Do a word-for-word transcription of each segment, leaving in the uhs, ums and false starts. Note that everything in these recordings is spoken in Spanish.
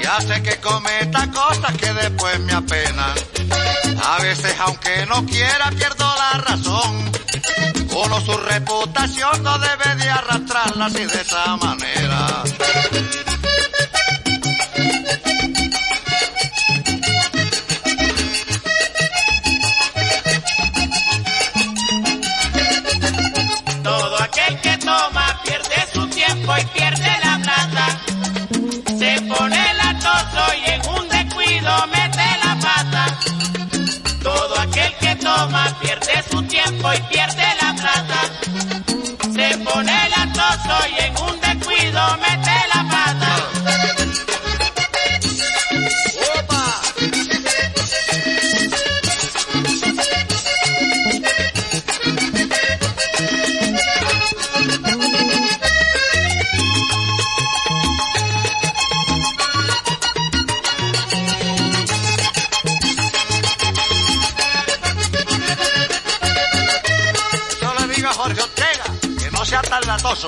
hace que cometa cosas que después me apenan. A veces aunque no quiera pierdo la razón. Uno su reputación no debe de arrastrarla así de esa manera. Todo aquel que toma pierde su tiempo y pierde la plata. Se pone latoso y en un descuido mete la pata. Todo aquel que toma pierde su tiempo y pierde la plata. Se pone latoso y en un descuido mete la pata. ¡Opa! Jorge Ortega, que no sea tan latoso.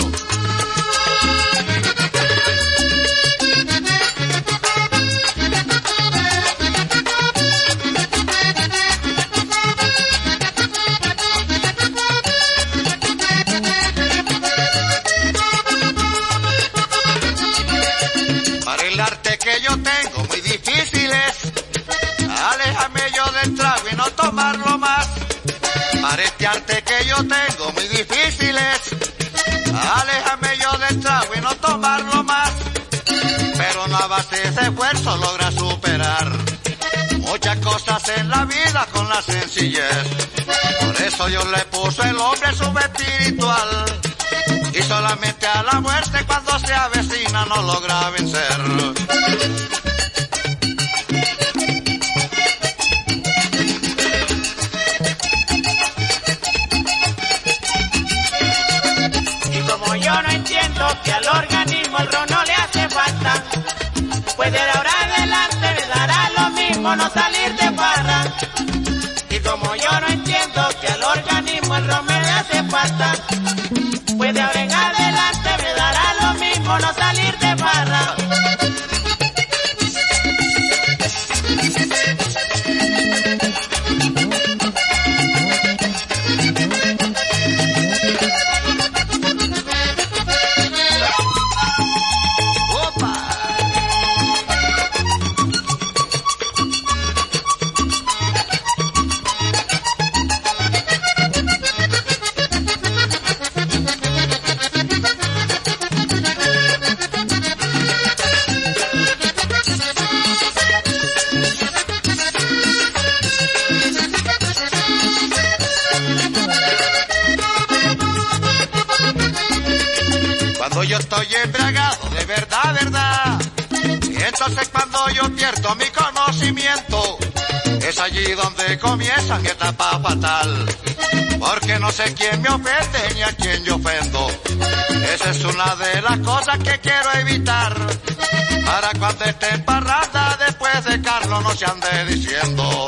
Para el arte que yo tengo muy difícil es alejarme yo del trago y no tomarlo más. Para este arte que yo tengo muy difícil es aléjame yo del trago y no tomarlo más. Pero no a base de esfuerzo logra superar muchas cosas en la vida con la sencillez. Por eso Dios le puso el hombre subespiritual y solamente a la muerte cuando se avecina no logra vencer. Yo no entiendo que al organismo el ron no le hace falta, pues de ahora adelante me dará lo mismo no salir de farra. Y como yo no entiendo que al organismo el ron me le hace falta, pues de ahora en adelante me dará lo mismo no salir de farra. Cuando yo estoy embriagado, de verdad, verdad, y entonces cuando yo pierdo mi conocimiento, es allí donde comienza mi etapa fatal, porque no sé quién me ofende ni a quién yo ofendo. Esa es una de las cosas que quiero evitar, para cuando esté en parranda después de Carlos no se ande diciendo.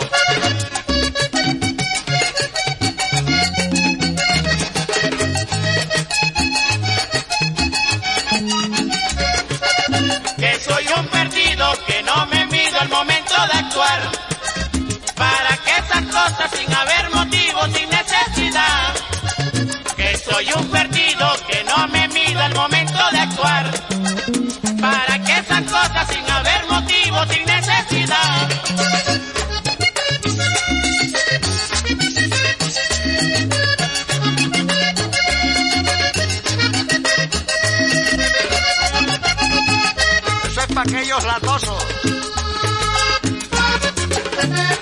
Que soy un perdido, que no me mido al momento de actuar, para que esas cosas sin haber motivo, sin necesidad. Que soy un perdido, que no me mido al momento de actuar, para que esas cosas sin haber motivo, sin necesidad. Eso es para aquellos latosos.